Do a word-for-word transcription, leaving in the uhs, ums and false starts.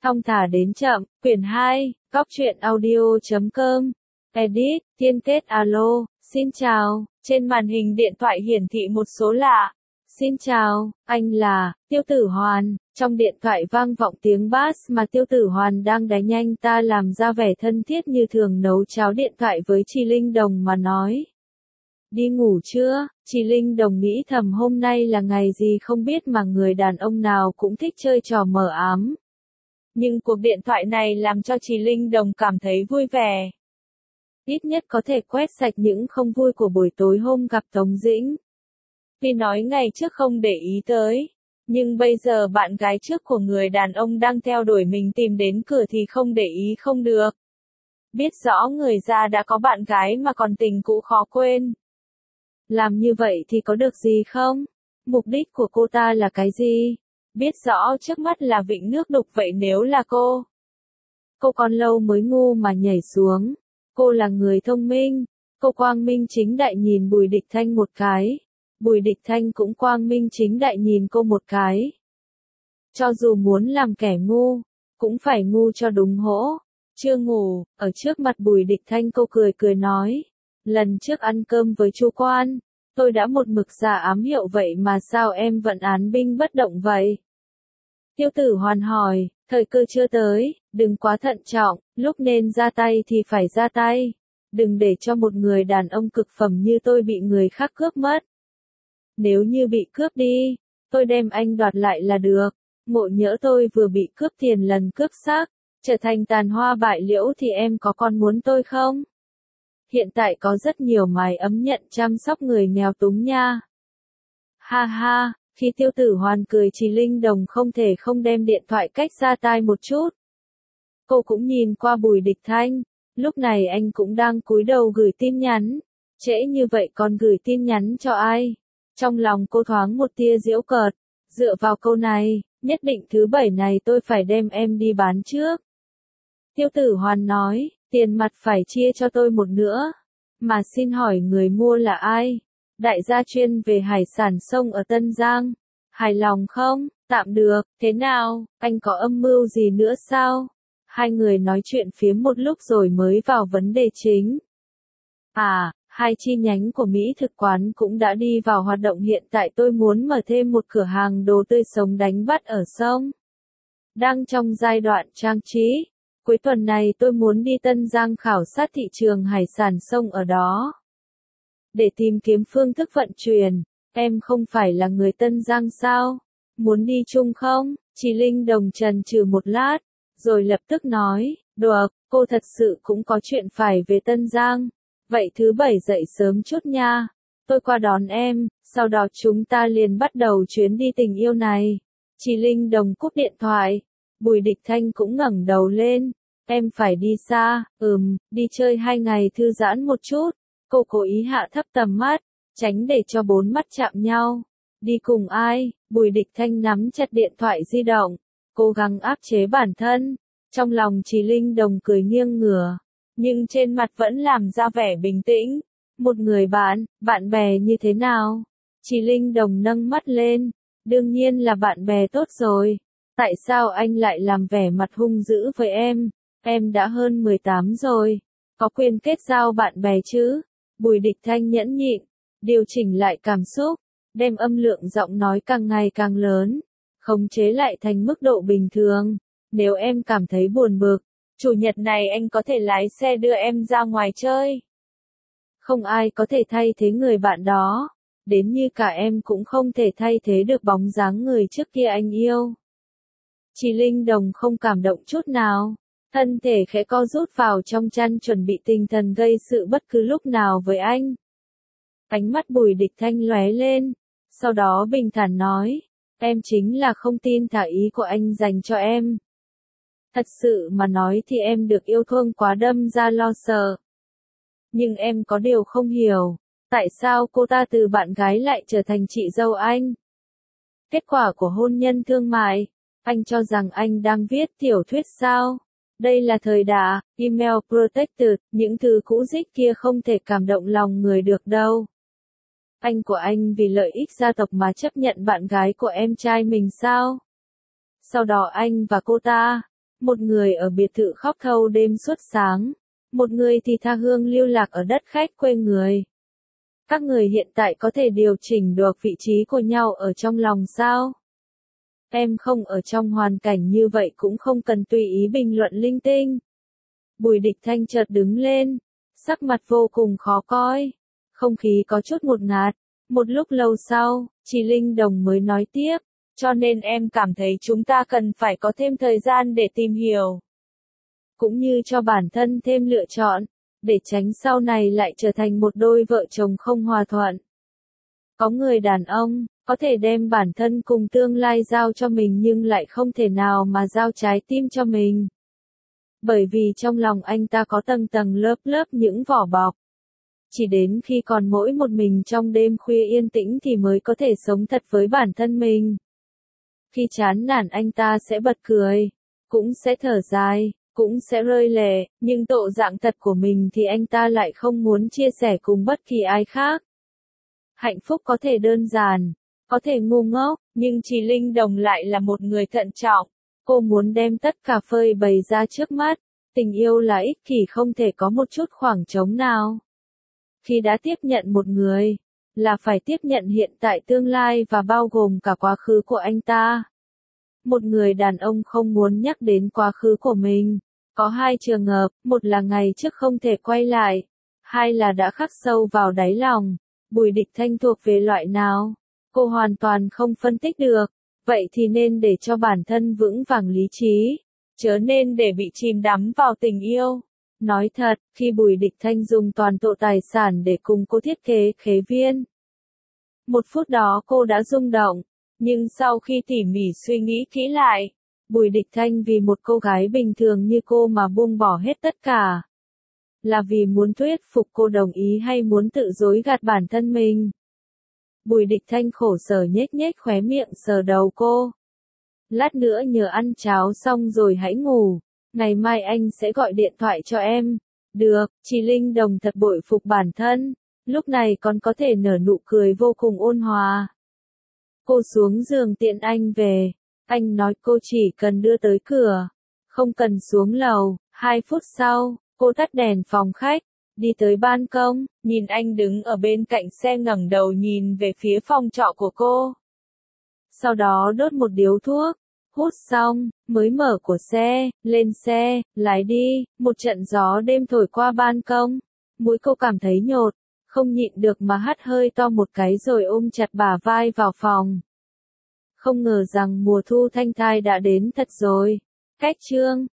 Thong thả đến chậm, quyển hai, góc truyện audio chấm com. Edit, Tiên Kết alo, xin chào, trên màn hình điện thoại hiển thị một số lạ. Xin chào, anh là, Tiêu Tử Hoàn, trong điện thoại vang vọng tiếng bass mà Tiêu Tử Hoàn đang đánh anh ta làm ra vẻ thân thiết như thường nấu cháo điện thoại với chị Linh Đồng mà nói. Đi ngủ chưa? Chị Linh Đồng nghĩ thầm hôm nay là ngày gì không biết mà người đàn ông nào cũng thích chơi trò mờ ám. Nhưng cuộc điện thoại này làm cho chị Linh Đồng cảm thấy vui vẻ. Ít nhất có thể quét sạch những không vui của buổi tối hôm gặp Tống Dĩnh. Vì nói ngày trước không để ý tới, nhưng bây giờ bạn gái trước của người đàn ông đang theo đuổi mình tìm đến cửa thì không để ý không được. Biết rõ người già đã có bạn gái mà còn tình cũ khó quên. Làm như vậy thì có được gì không? Mục đích của cô ta là cái gì? Biết rõ trước mắt là vịnh nước đục vậy nếu là cô. Cô còn lâu mới ngu mà nhảy xuống. Cô là người thông minh. Cô quang minh chính đại nhìn Bùi Địch Thanh một cái. Bùi Địch Thanh cũng quang minh chính đại nhìn cô một cái. Cho dù muốn làm kẻ ngu, cũng phải ngu cho đúng hỗ. Chưa ngủ, ở trước mặt Bùi Địch Thanh cô cười cười nói. Lần trước ăn cơm với chú Quan, tôi đã một mực giả ám hiệu vậy mà sao em vẫn án binh bất động vậy? Tiêu Tử Hoàn hỏi, thời cơ chưa tới, đừng quá thận trọng, lúc nên ra tay thì phải ra tay. Đừng để cho một người đàn ông cực phẩm như tôi bị người khác cướp mất. Nếu như bị cướp đi, tôi đem anh đoạt lại là được. Ngộ nhỡ tôi vừa bị cướp tiền lần cướp xác, trở thành tàn hoa bại liễu thì em có còn muốn tôi không? Hiện tại có rất nhiều mái ấm nhận chăm sóc người nghèo túng nha. Ha ha, khi Tiêu Tử Hoàn cười chị Linh Đồng không thể không đem điện thoại cách ra tai một chút. Cô cũng nhìn qua Bùi Địch Thanh, lúc này anh cũng đang cúi đầu gửi tin nhắn. Trễ như vậy còn gửi tin nhắn cho ai? Trong lòng cô thoáng một tia giễu cợt, dựa vào câu này, nhất định thứ bảy này tôi phải đem em đi bán trước. Tiêu Tử Hoàn nói, tiền mặt phải chia cho tôi một nữa. Mà xin hỏi người mua là ai? Đại gia chuyên về hải sản sông ở Tân Giang. Hài lòng không? Tạm được, thế nào? Anh có âm mưu gì nữa sao? Hai người nói chuyện phiếm một lúc rồi mới vào vấn đề chính. À, hai chi nhánh của Mỹ thực quán cũng đã đi vào hoạt động, hiện tại tôi muốn mở thêm một cửa hàng đồ tươi sống đánh bắt ở sông. Đang trong giai đoạn trang trí. Cuối tuần này tôi muốn đi Tân Giang khảo sát thị trường hải sản sông ở đó. Để tìm kiếm phương thức vận chuyển, em không phải là người Tân Giang sao? Muốn đi chung không? Chị Linh Đồng chần chừ một lát, rồi lập tức nói, được, cô thật sự cũng có chuyện phải về Tân Giang. Vậy thứ bảy dậy sớm chút nha. Tôi qua đón em, sau đó chúng ta liền bắt đầu chuyến đi tình yêu này. Chị Linh Đồng cúp điện thoại. Bùi Địch Thanh cũng ngẩng đầu lên. Em phải đi xa, ừm, đi chơi hai ngày thư giãn một chút. Cô cố ý hạ thấp tầm mắt, tránh để cho bốn mắt chạm nhau. Đi cùng ai? Bùi Địch Thanh nắm chặt điện thoại di động, cố gắng áp chế bản thân. Trong lòng chị Linh Đồng cười nghiêng ngửa, nhưng trên mặt vẫn làm ra vẻ bình tĩnh. Một người bạn, bạn bè như thế nào? Chị Linh Đồng nâng mắt lên, đương nhiên là bạn bè tốt rồi. Tại sao anh lại làm vẻ mặt hung dữ với em? Em đã hơn mười tám rồi, có quyền kết giao bạn bè chứ? Bùi Địch Thanh nhẫn nhịn, điều chỉnh lại cảm xúc, đem âm lượng giọng nói càng ngày càng lớn, khống chế lại thành mức độ bình thường. Nếu em cảm thấy buồn bực, chủ nhật này anh có thể lái xe đưa em ra ngoài chơi. Không ai có thể thay thế người bạn đó, đến như cả em cũng không thể thay thế được bóng dáng người trước kia anh yêu. Chị Linh Đồng không cảm động chút nào, thân thể khẽ co rút vào trong chăn chuẩn bị tinh thần gây sự bất cứ lúc nào với anh. Ánh mắt Bùi Địch Thanh lóe lên, sau đó bình thản nói, em chính là không tin thả ý của anh dành cho em. Thật sự mà nói thì em được yêu thương quá đâm ra lo sợ. Nhưng em có điều không hiểu, tại sao cô ta từ bạn gái lại trở thành chị dâu anh? Kết quả của hôn nhân thương mại, anh cho rằng anh đang viết tiểu thuyết sao? Đây là thời đại, email protected, những thứ cũ dích kia không thể cảm động lòng người được đâu. Anh của anh vì lợi ích gia tộc mà chấp nhận bạn gái của em trai mình sao? Sau đó anh và cô ta, Một người ở biệt thự khóc thâu đêm suốt sáng. Một người thì tha hương lưu lạc ở đất khách quê người. Các người hiện tại có thể điều chỉnh được vị trí của nhau ở trong lòng sao? Em không ở trong hoàn cảnh như vậy cũng không cần tùy ý bình luận linh tinh. Bùi Địch Thanh chợt đứng lên, sắc mặt vô cùng khó coi. Không khí có chút ngột ngạt. Một lúc lâu sau, chị Linh Đồng mới nói tiếp, cho nên em cảm thấy chúng ta cần phải có thêm thời gian để tìm hiểu. Cũng như cho bản thân thêm lựa chọn, để tránh sau này lại trở thành một đôi vợ chồng không hòa thuận. Có người đàn ông, có thể đem bản thân cùng tương lai giao cho mình nhưng lại không thể nào mà giao trái tim cho mình. Bởi vì trong lòng anh ta có tầng tầng lớp lớp những vỏ bọc. Chỉ đến khi còn mỗi một mình trong đêm khuya yên tĩnh thì mới có thể sống thật với bản thân mình. Khi chán nản anh ta sẽ bật cười, cũng sẽ thở dài, cũng sẽ rơi lệ, nhưng bộ dạng thật của mình thì anh ta lại không muốn chia sẻ cùng bất kỳ ai khác. Hạnh phúc có thể đơn giản, có thể ngu ngốc, nhưng chị Linh Đồng lại là một người thận trọng. Cô muốn đem tất cả phơi bày ra trước mắt. Tình yêu là ích kỷ không thể có một chút khoảng trống nào. Khi đã tiếp nhận một người, là phải tiếp nhận hiện tại tương lai và bao gồm cả quá khứ của anh ta. Một người đàn ông không muốn nhắc đến quá khứ của mình. Có hai trường hợp, một là ngày trước không thể quay lại, hai là đã khắc sâu vào đáy lòng. Bùi Địch Thanh thuộc về loại nào? Cô hoàn toàn không phân tích được. Vậy thì nên để cho bản thân vững vàng lý trí, chớ nên để bị chìm đắm vào tình yêu. Nói thật, khi Bùi Địch Thanh dùng toàn bộ tài sản để cùng cô thiết kế khế viên. Một phút đó cô đã rung động, nhưng sau khi tỉ mỉ suy nghĩ kỹ lại, Bùi Địch Thanh vì một cô gái bình thường như cô mà buông bỏ hết tất cả. Là vì muốn thuyết phục cô đồng ý hay muốn tự dối gạt bản thân mình? Bùi Địch Thanh khổ sở nhếch nhếch khóe miệng sờ đầu cô. Lát nữa nhờ ăn cháo xong rồi hãy ngủ, ngày mai anh sẽ gọi điện thoại cho em. Được, chị Linh Đồng thật bội phục bản thân, lúc này còn có thể nở nụ cười vô cùng ôn hòa. Cô xuống giường tiện anh về, anh nói cô chỉ cần đưa tới cửa, không cần xuống lầu. Hai phút sau, cô tắt đèn phòng khách, đi tới ban công, nhìn anh đứng ở bên cạnh xe ngẩng đầu nhìn về phía phòng trọ của cô. Sau đó đốt một điếu thuốc, hút xong, mới mở của xe, lên xe, lái đi. Một trận gió đêm thổi qua ban công, mũi cô cảm thấy nhột, không nhịn được mà hắt hơi to một cái rồi ôm chặt bả vai vào phòng. Không ngờ rằng mùa thu thanh thai đã đến thật rồi. Cách chương